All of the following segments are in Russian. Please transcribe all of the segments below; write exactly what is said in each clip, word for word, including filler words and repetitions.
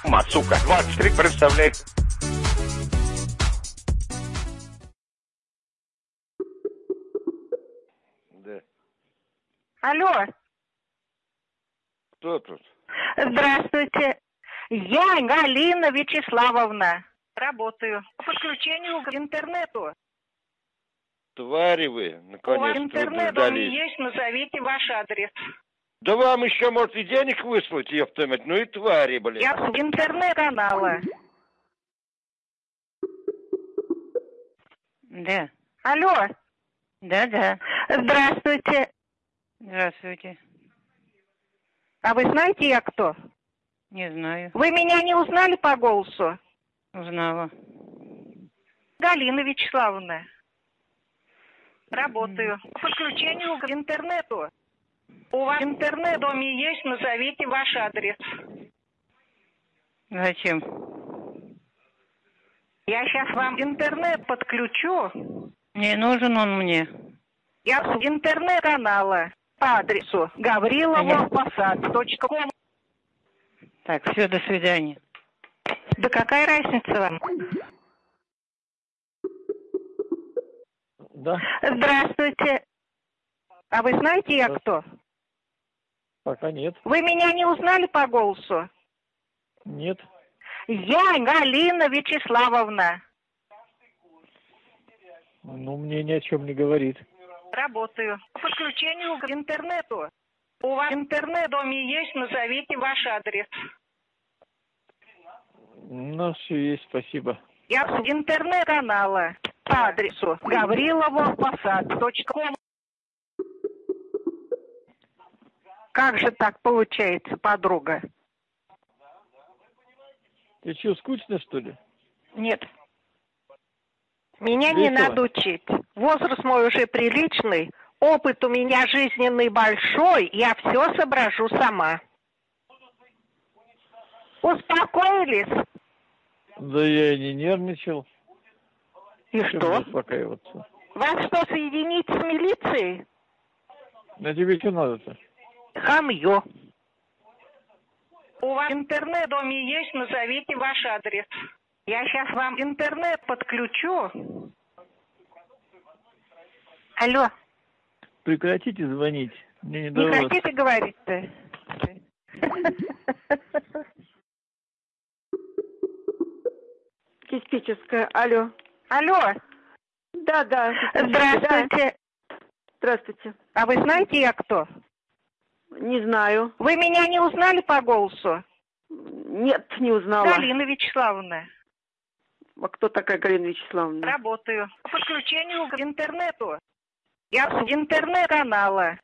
Мат, сука, двадцать три представляет. Да. Алло. Кто тут? Здравствуйте. Я Галина Вячеславовна. Работаю. По подключению к интернету. Твари вы, наконец-то. У вас интернет вы он есть, назовите ваш адрес. Да вам еще, может, и денег выслать, ёптамать, ну и твари, блин. Я с интернет-канала. Да. Алло. Да-да. Здравствуйте. Здравствуйте. А вы знаете, я кто? Не знаю. Вы меня не узнали по голосу? Узнала. Галина Вячеславовна. Работаю. По подключению к интернету. У вас интернет в доме есть, назовите ваш адрес. Зачем? Я сейчас вам интернет подключу. Не нужен он мне. Я с интернет-канала по адресу гаврилова посад точка ком. Так, все, до свидания. Да какая разница вам? Да. Здравствуйте. А вы знаете, я кто? Пока нет. Вы меня не узнали по голосу? Нет. Я Галина Вячеславовна. Ну, мне ни о чем не говорит. Работаю. По подключению к интернету. У вас интернет в доме есть, назовите ваш адрес. У нас все есть, спасибо. Я с интернет-канала по адресу гаврилова посад точка ком. Как же так получается, подруга? Ты что, скучно, что ли? Нет. Меня Весело? не надо учить. Возраст мой уже приличный, опыт у меня жизненный большой, я все соображу сама. Успокоились? Да я и не нервничал. И Чем что? мне успокаиваться? Вас что, соединить с милицией? На тебе что надо-то? Хамье. У вас интернет в доме есть, назовите ваш адрес. Я сейчас вам интернет подключу. Алло. Прекратите звонить. Мне не, Не до вас. хотите говорить-то? Диспетчерская. Алло. Алло. Да, да. Здравствуйте. Да. Здравствуйте. А вы знаете, я кто? Не знаю. Вы меня не узнали по голосу? Нет, не узнала. Галина Вячеславовна. А кто такая Галина Вячеславовна? Работаю. По подключению к интернету. Я с интернет-канала.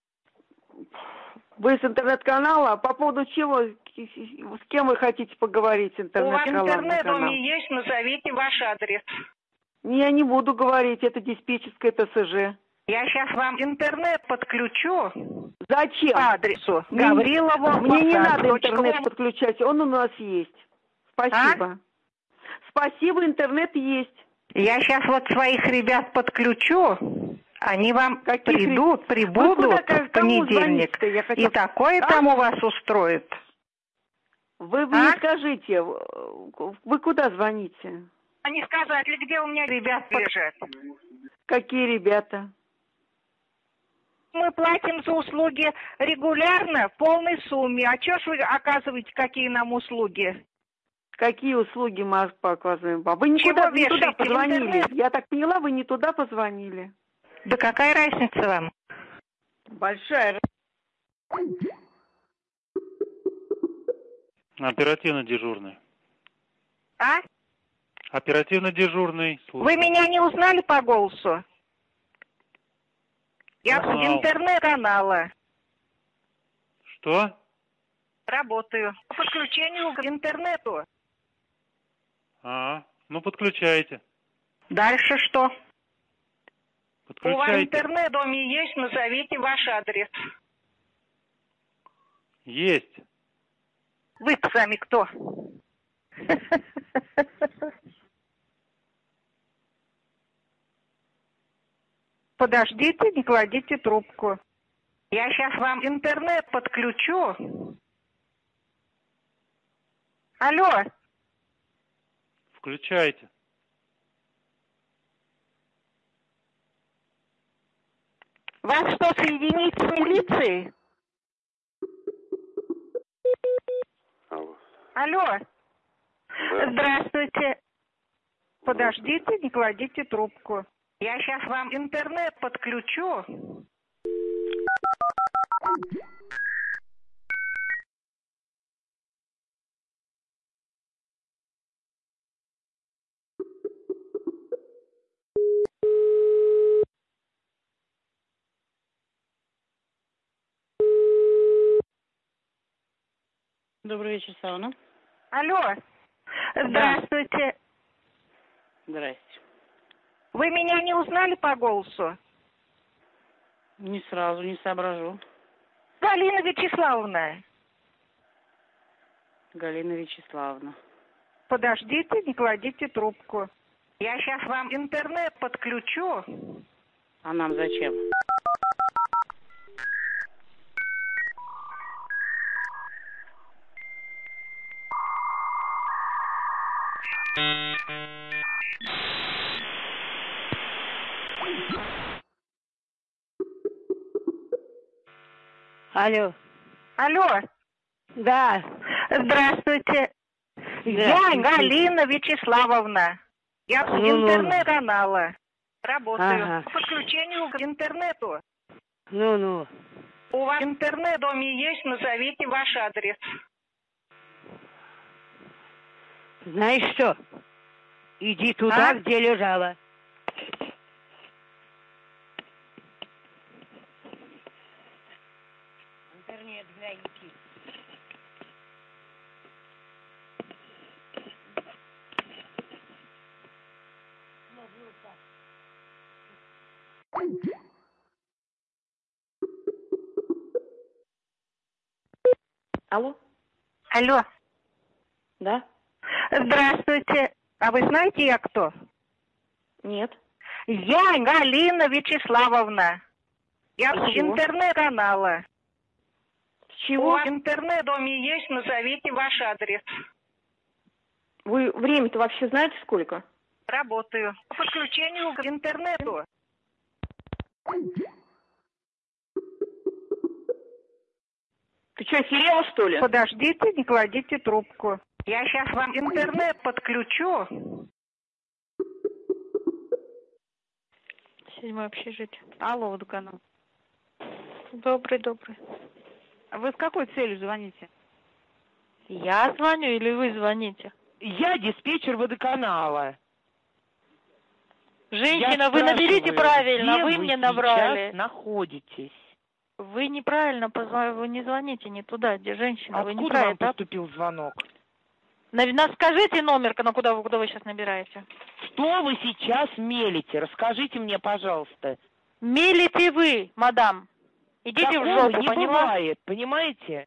Вы с интернет-канала? По поводу чего? С кем вы хотите поговорить? Интернет-канал. У вас интернет в доме есть, назовите ваш адрес. Я не буду говорить, это диспетчерская ТСЖ. Я сейчас вам интернет подключу. Зачем? По адресу Гаврилова. Мне не надо интернет подключать, он у нас есть. Спасибо. А? Спасибо, интернет есть. Я сейчас вот своих ребят подключу. Они вам Каких придут, ребят? прибудут куда, в понедельник. хотел... И такое а? там у вас устроит. Вы мне а? скажите, вы куда звоните? А не сказать ли, где у меня ребят лежат? Какие ребята? Мы платим за услуги регулярно в полной сумме. А что ж вы оказываете, какие нам услуги? Какие услуги мы показываем? Вы никуда, не туда позвонили. Интернет? Я так поняла, вы не туда позвонили. Да какая разница вам? Большая. Оперативно дежурный. А? Оперативно дежурный. Вы меня не узнали по голосу? Я с интернет-канала. Что? Работаю. По подключению к интернету. А, ну подключайте. Дальше что? Подключайте. У вас интернет в доме есть, назовите ваш адрес. Есть. Вы-то сами кто? Подождите, не кладите трубку. Я сейчас вам интернет подключу. Алло. Включайте. Вас что, соединить с милицией? Алло. Алло. Да. Здравствуйте. Подождите, не кладите трубку. Я сейчас вам интернет подключу. Добрый вечер, сауна. Алло. Здравствуйте. Здрасте. Вы меня не узнали по голосу? Не сразу, не соображу. Галина Вячеславовна. Галина Вячеславовна. Подождите, не кладите трубку. Я сейчас вам интернет подключу. А нам зачем? Алло. Алло. Да. Здравствуйте. Я Галина Вячеславовна. Я с Ну-ну. интернет-канала. Работаю. Ага. По подключению к интернету. Ну-ну. У вас интернет в доме есть? Назовите ваш адрес. Знаешь что? Иди туда, А? где лежала. Интернет, гляньте. Алло? Алло. Да? Здравствуйте. А вы знаете, я кто? Нет. Я Галина Вячеславовна. Я А с чего? интернет-канала. С У чего? вас интернет в доме есть? Назовите ваш адрес. Вы время-то вообще знаете сколько? Работаю. По подключению к интернету. Ты что, охерела, что ли? Подождите, не кладите трубку. Я сейчас вам интернет подключу. Седьмое общежитие. Алло, водоканал. Добрый, добрый. А вы с какой целью звоните? Я звоню или вы звоните? Я диспетчер водоканала. Женщина, Я вы наберите спрашиваю, правильно, где вы вы мне сейчас набрали. находитесь? Вы неправильно позвонили, вы не звоните не туда, где женщина, вы Откуда неправильно. вам поступил звонок? На, на- скажите номер, на куда вы, куда вы сейчас набираете. Что вы сейчас мелите? Расскажите мне, пожалуйста. Мелите вы, мадам. Идите Такого в жопу, не поняла? бывает, понимаете?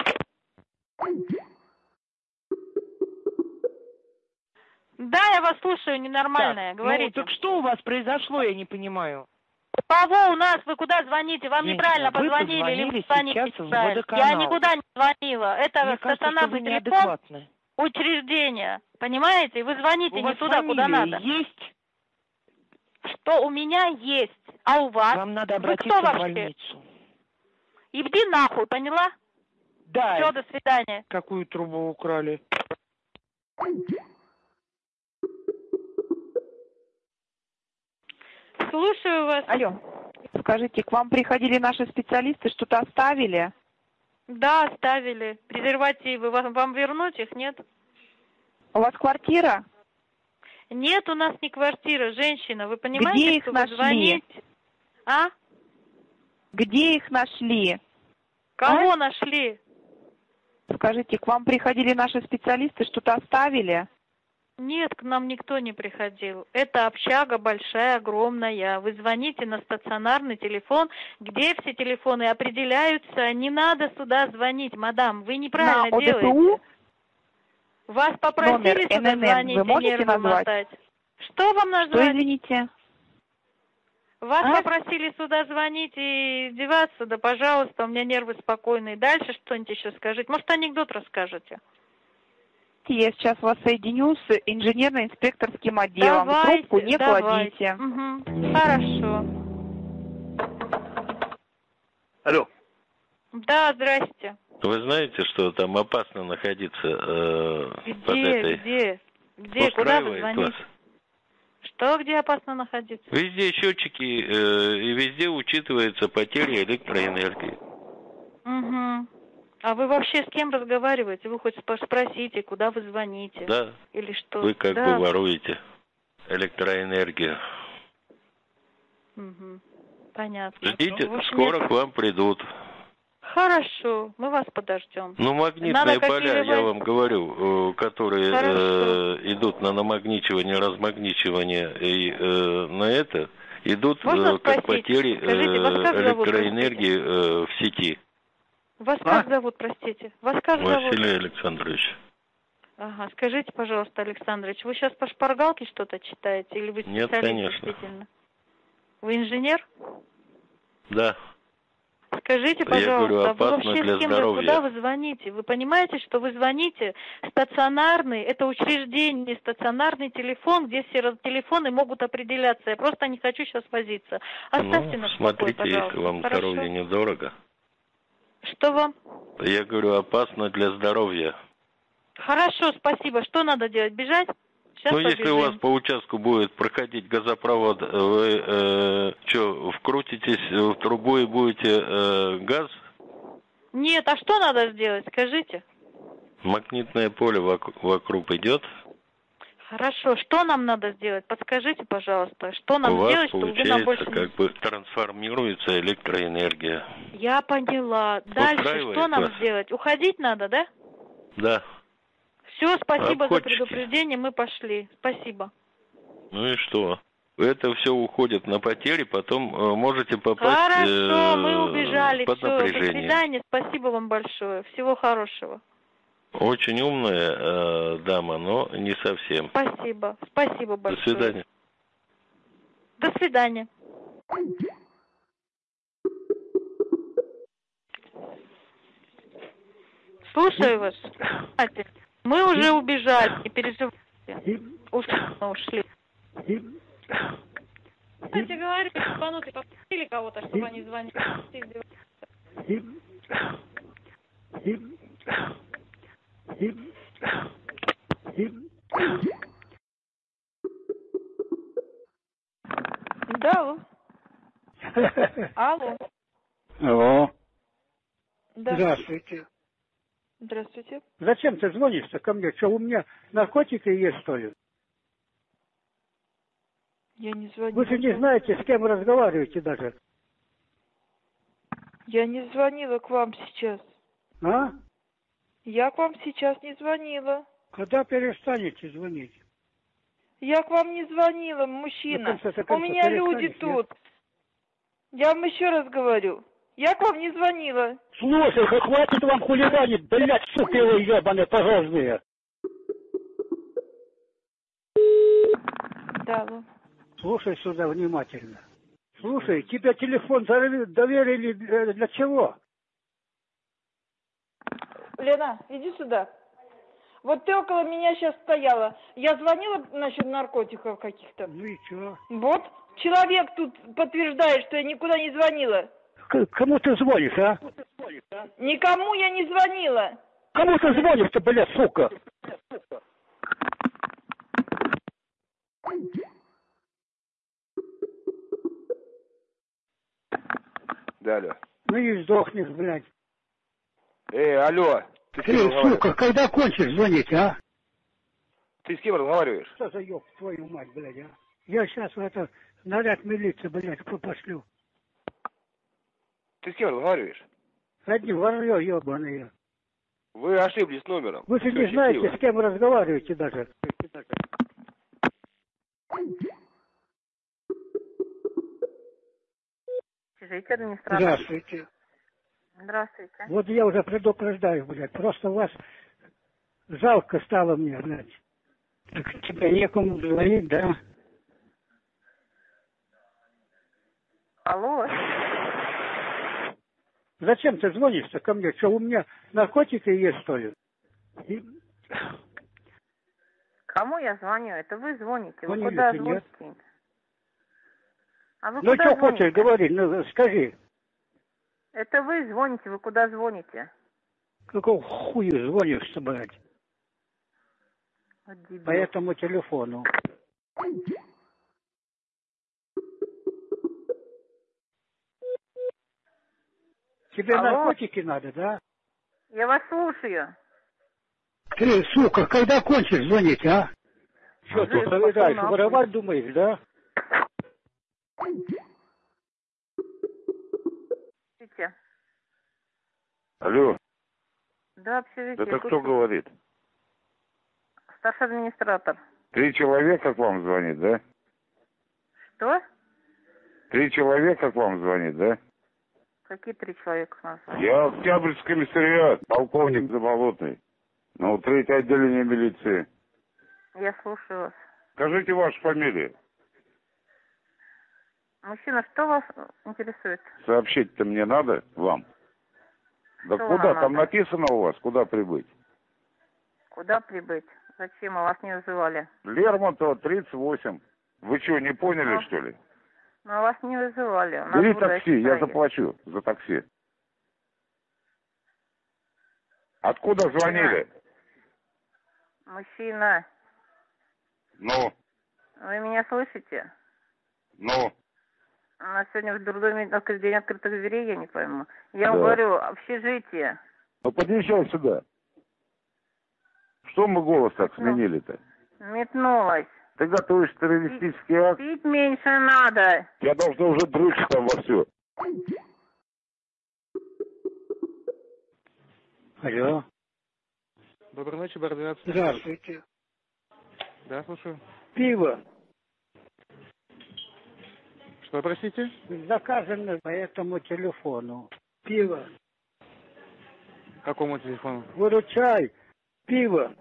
Да, я вас слушаю, ненормальная, Так, говорите. Ну, так что у вас произошло, я не понимаю. Кого у нас? Вы куда звоните? Вам Женщина, неправильно вы позвонили или позвонили вы звоните сейчас в неправильно? водоканал. Я никуда не звонила. Это Мне кажется, что стационарный вы телефон неадекватны. учреждения. Понимаете? Вы звоните У не вас туда, куда фамилия надо. есть? Что у меня есть, а у вас? Вам надо Вы обратиться кто в вообще? больницу. Иди нахуй, поняла? Да. Все, до свидания. Какую трубу украли? Слушаю вас. Алло. Скажите, к вам приходили наши специалисты, что-то оставили? Да, оставили. Презервативы. Вам, вам вернуть их, нет? У вас квартира? Нет, у нас не квартира, женщина. Вы понимаете, Где их что нашли? вы звоните? А? Где их нашли? Кого А? нашли? Скажите, к вам приходили наши специалисты, что-то оставили? Нет, к нам никто не приходил. Это общага большая, огромная. Вы звоните на стационарный телефон, где все телефоны определяются. Не надо сюда звонить, мадам. Вы неправильно На делаете. ОДПУ? Вас попросили Номер сюда эн эн эн звонить вы и можете нервы назвать? мотать. Что вам Что, назвать? извините? Вас А? попросили сюда звонить и деваться, да пожалуйста, у меня нервы спокойные. Дальше что-нибудь еще скажите. Может, анекдот расскажете? Давайте я сейчас вас соединю с инженерно-инспекторским отделом. Давайте, Трубку не давайте. кладите. Угу. Хорошо. Алло. Да, здрасте. Вы знаете, что там опасно находиться э, Где, под этой... где? Где? Куда вы Устраивает звоните? вас? Что, где опасно находиться? Везде счетчики э, и везде учитывается потеря электроэнергии. Угу. А вы вообще с кем разговариваете? Вы хоть спо- спросите, куда вы звоните? Да. Или что? Вы как Да. бы воруете электроэнергию. Угу. Понятно. Ждите, В общем, скоро нет- к вам придут. Хорошо, мы вас подождем. Ну, магнитные Надо поля, какие-либо- я вам говорю, э, которые Хорошо. э, идут на намагничивание, размагничивание и э, на это, идут Можно э, как спросить? потери э, Скажите, вас как зовут, электроэнергии э, в сети. Вас А? как зовут, простите? Вас как зовут? Василий Александрович. Ага, скажите, пожалуйста, Александрович, вы сейчас по шпаргалке что-то читаете или вы Нет, специалист конечно. действительно? Вы инженер? Да. Скажите, Я пожалуйста, говорю, а вы опасно вообще для с кем вы, здоровья. куда вы звоните? Вы понимаете, что вы звоните стационарный, это учреждение, стационарный телефон, где все раз- телефоны могут определяться. Я просто не хочу сейчас возиться. Оставьте Ну, нас в покое, смотрите, пожалуйста. если вам Хорошо? здоровье недорого. Что вам? Я говорю, опасно для здоровья. Хорошо, спасибо. Что надо делать? Бежать? Сейчас Ну, если побежим. у вас по участку будет проходить газопровод, вы э, что, вкрутитесь в трубу и будете э, газ? Нет, а что надо сделать? Скажите. Магнитное поле вок- вокруг идет. Хорошо, что нам надо сделать? Подскажите, пожалуйста, что нам у вас сделать, чтобы вы нам получается, больше... как бы трансформируется электроэнергия. Я поняла. Дальше Устраивает что нам вас? сделать? Уходить надо, да? Да. Все, спасибо за Обходчики. предупреждение, мы пошли. Спасибо. Ну и что? Это все уходит на потери, потом э, можете попасть Хорошо, э, мы убежали. под Все, до напряжение. свидания. Спасибо вам большое. Всего хорошего. Очень умная э, дама, но не совсем. Спасибо. Спасибо До большое. свидания. До свидания. Слушаю вас. Мы уже убежали, не переживайте. Ушли, мы ушли. Кстати говоря, ебанутые попросили кого-то, чтобы они звонили. Да, алло. Алло. Алло. Да. Здравствуйте. Здравствуйте. Зачем ты звонишь-то ко мне? Что, у меня наркотики есть, что ли? Я не звонила. Вы же не знаете, с кем вы разговариваете даже. Я не звонила к вам сейчас. А? Я к вам сейчас не звонила. Когда перестанете звонить? Я к вам не звонила, мужчина. Ну, конце, У конце, меня люди перестанешь, тут. Я вам еще раз говорю. Я к вам не звонила. Слушай, хватит вам хулиганить, блядь, суки вы ебаные порожные. Да, алло. Слушай сюда внимательно. Слушай, тебе телефон доверили для, для чего? Лена, иди сюда. Вот ты около меня сейчас стояла. Я звонила насчет наркотиков каких-то. Ну и чё? Вот. Человек тут подтверждает, что я никуда не звонила. К кому ты звонишь, а? Никому я не звонила. Кому ты звонишь-то, блядь, сука? Да, алло. Ну и сдохнешь, блядь. Эй, алло. Ты с кем Ты, разговариваешь? сука, когда кончишь звонить, а? Ты с кем разговариваешь? Что за ёб твою мать, блядь, а? Я сейчас в это наряд милиции, блядь, пошлю. Ты с кем разговариваешь? Одни воронье ёбаные. Вы ошиблись номером. Вы же Всё, не знаете, счастливо. с кем вы разговариваете даже. Скажите, администратор. Здравствуйте. Здравствуйте. Вот я уже предупреждаю, блядь. Просто вас жалко стало мне, блядь. Так тебе некому звонить, да? Алло. Зачем ты звонишь-то ко мне? Что, у меня наркотики есть, что ли? И- Кому я звоню? Это вы звоните. Вы Звонили, куда ты звоните? А вы Ну, куда что звоните? хочешь, говори, ну, скажи. Это вы звоните, вы куда звоните? Какого хуя звонишь, блядь? Вот дебил. По этому телефону. Тебе Алло? наркотики надо, да? Я вас слушаю. Ты, сука, когда кончишь звонить, а? Что ты проверяешь, воровать думаешь, да? Видите? Алло, Да, общежитие. это кто слушаю. говорит? Старший администратор. Три человека к вам звонит, да? Что? Три человека к вам звонит, да? Какие три человека у нас? Я Октябрьский комиссариат, полковник Заболотный. Ну, третье отделение милиции. Я слушаю вас. Скажите вашу фамилию. Мужчина, что вас интересует? Сообщить-то мне надо вам. Да Что куда? вам Там надо? написано у вас, куда прибыть. Куда прибыть? Зачем? Мы вас не вызывали. Лермонтова, тридцать восемь. Вы что, не поняли, Ну, что ли? Мы вас не вызывали. У нас Бери в Будапеште такси, я стоит. заплачу за такси. Откуда звонили? Мужчина, Ну, вы меня слышите? ну. У нас сегодня в дурдоме открыт- день открытых дверей, я не пойму. Я Да. вам говорю, общежитие. Ну, подъезжай сюда. Что мы голос так Ну. сменили-то? Метнулась. Ты готовишь террористический акт? Пить меньше надо. Я должна уже дрочить там вовсю. Алло. Доброй ночи, бар двенадцать. Здравствуйте. Да, слушаю. Пиво. Что, простите? Заказано по этому телефону. Пиво. Какому телефону? Выручай. Пиво.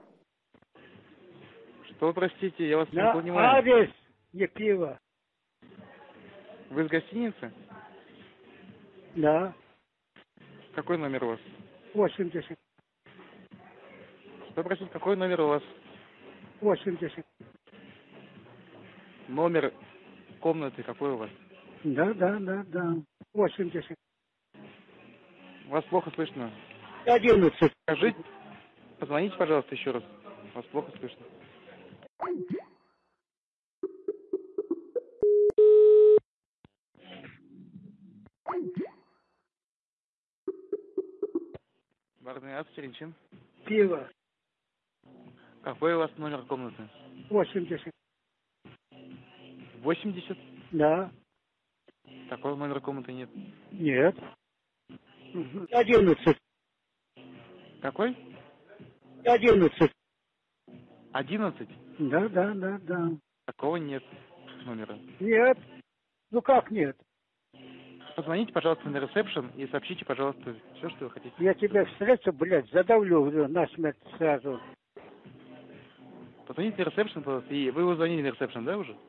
Что, простите, я вас На не понимаю. адрес, не пиво. Вы из гостиницы? Да. Какой номер у вас? восемьдесят. Что, простите, какой номер у вас? восемьдесят. Номер комнаты какой у вас? Да, да, да, да. восемьдесят. Вас плохо слышно. одиннадцать. Скажите, позвоните, пожалуйста, еще раз. Вас плохо слышно. Бар двенадцать, Теренчин. Пиво. Какой у вас номер комнаты? восемьдесят. восемьдесят? Да. Такого номера комнаты нет. Нет. одиннадцать. Какой? одиннадцать. одиннадцать? Да, да, да, да. Такого нет номера. Нет. Ну как нет? Позвоните, пожалуйста, на ресепшн и сообщите, пожалуйста, все, что вы хотите. Я тебя встречу, блядь, задавлю насмерть сразу. Позвоните на ресепшн, пожалуйста, и вы звонили на ресепшн, да, уже?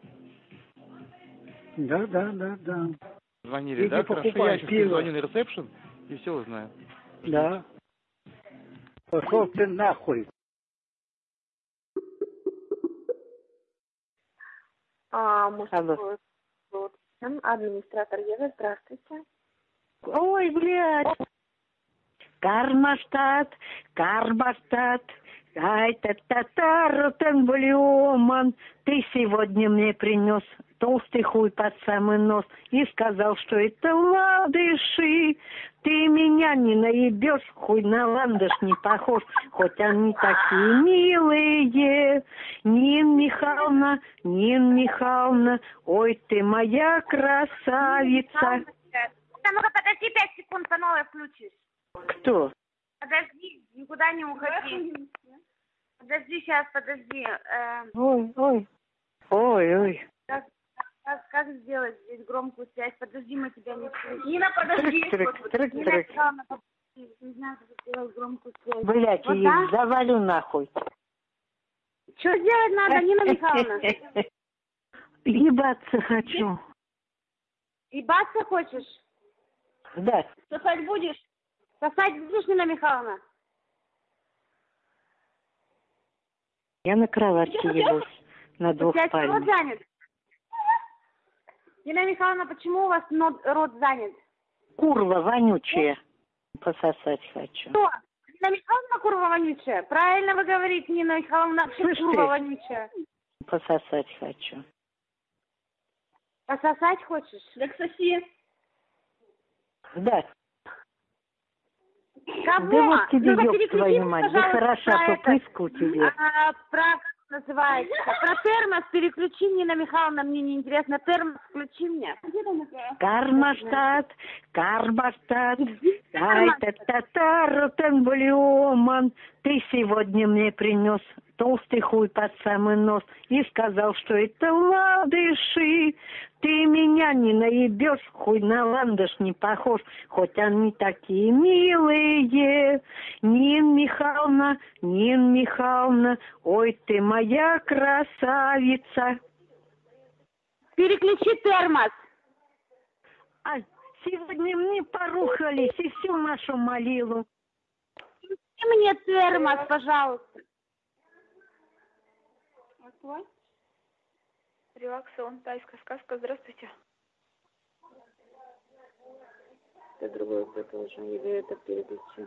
Да, да, да, да. Звонили, Иди да? Хорошо, покупай я сейчас пиво. звоню на ресепшн и все узнаю. Да. Пошел ты нахуй. А, мужской суд. Администратор Ева, здравствуйте. Ой, блядь. Кармаштат, Кармаштат, ай-та-та-та, блюман. Ты сегодня мне принес толстый хуй под самый нос и сказал, что это ландыши. Ты меня не наебешь, хуй на ландыш не похож, хоть они такие милые. Нин Михайловна, Нин Михайловна, ой, ты моя красавица. Да ну-ка подожди пять секунд, по новой включишь. Кто? Подожди, никуда не уходи. Подожди, сейчас, подожди. Э, Ой, ой, ой, ой. как, как, как сделать здесь громкую связь? Подожди, мы тебя не слышим. Нина, подожди. Трык, трык, Нина трык. Михайловна, подожди. Не знаю, как сделать громкую связь. Блядь, Вот я так? их завалю нахуй. Что сделать надо, Нина Михайловна? Ебаться хочу. Ебаться хочешь? Да. Сосать будешь? Сосать будешь, Нина Михайловна? Я на кроватке ебусь, на двух Рот спальнях. занят. Елена Михайловна, почему у вас но- рот занят? Курва вонючая. Пососать хочу. Что? Елена Михайловна курва вонючая? Правильно вы говорите, Нина Михайловна, вообще Слышь курва ты. вонючая. Пососать хочу. Пососать хочешь? Так соси. Да. Кого? Да вот тебе, Ну, ёб переключите, твою мать, да пожалуйста, хороша про тупыска у это. тебя. А, про, как называется? Про термос переключи, Нина Михайловна, мне неинтересно. Термос включи мне. Кармаштадт, Кармаштадт, ай-та-та-та-ротенблюман. Ты сегодня мне принес толстый хуй под самый нос и сказал, что это ландыши. Ты меня не наебешь, хуй на ландыш не похож, хоть они такие милые. Нин Михайловна, Нин Михайловна, ой, ты моя красавица. Переключи термос. А сегодня мне порухались и всю нашу молилу. Включи мне термос, пожалуйста. Москва. Релаксон, тайская сказка. Здравствуйте. Это другой кто-то уже не это переключи.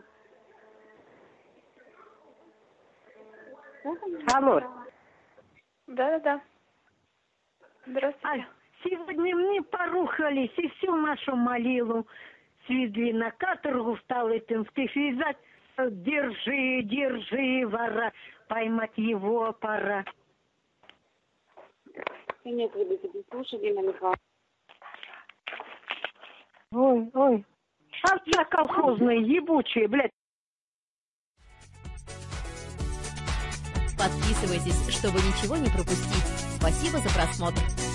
Алло. Да-да-да. Здравствуйте. А сегодня мне порухались и всю нашу молилу свезли на каторгу в Талытинских вязать. Держи, держи, вора, поймать его пора. Нет, вы будете слушать, Елена Михайловна. Ой, ой. Овца колхозная, ебучая, блядь. Подписывайтесь, чтобы ничего не пропустить. Спасибо за просмотр.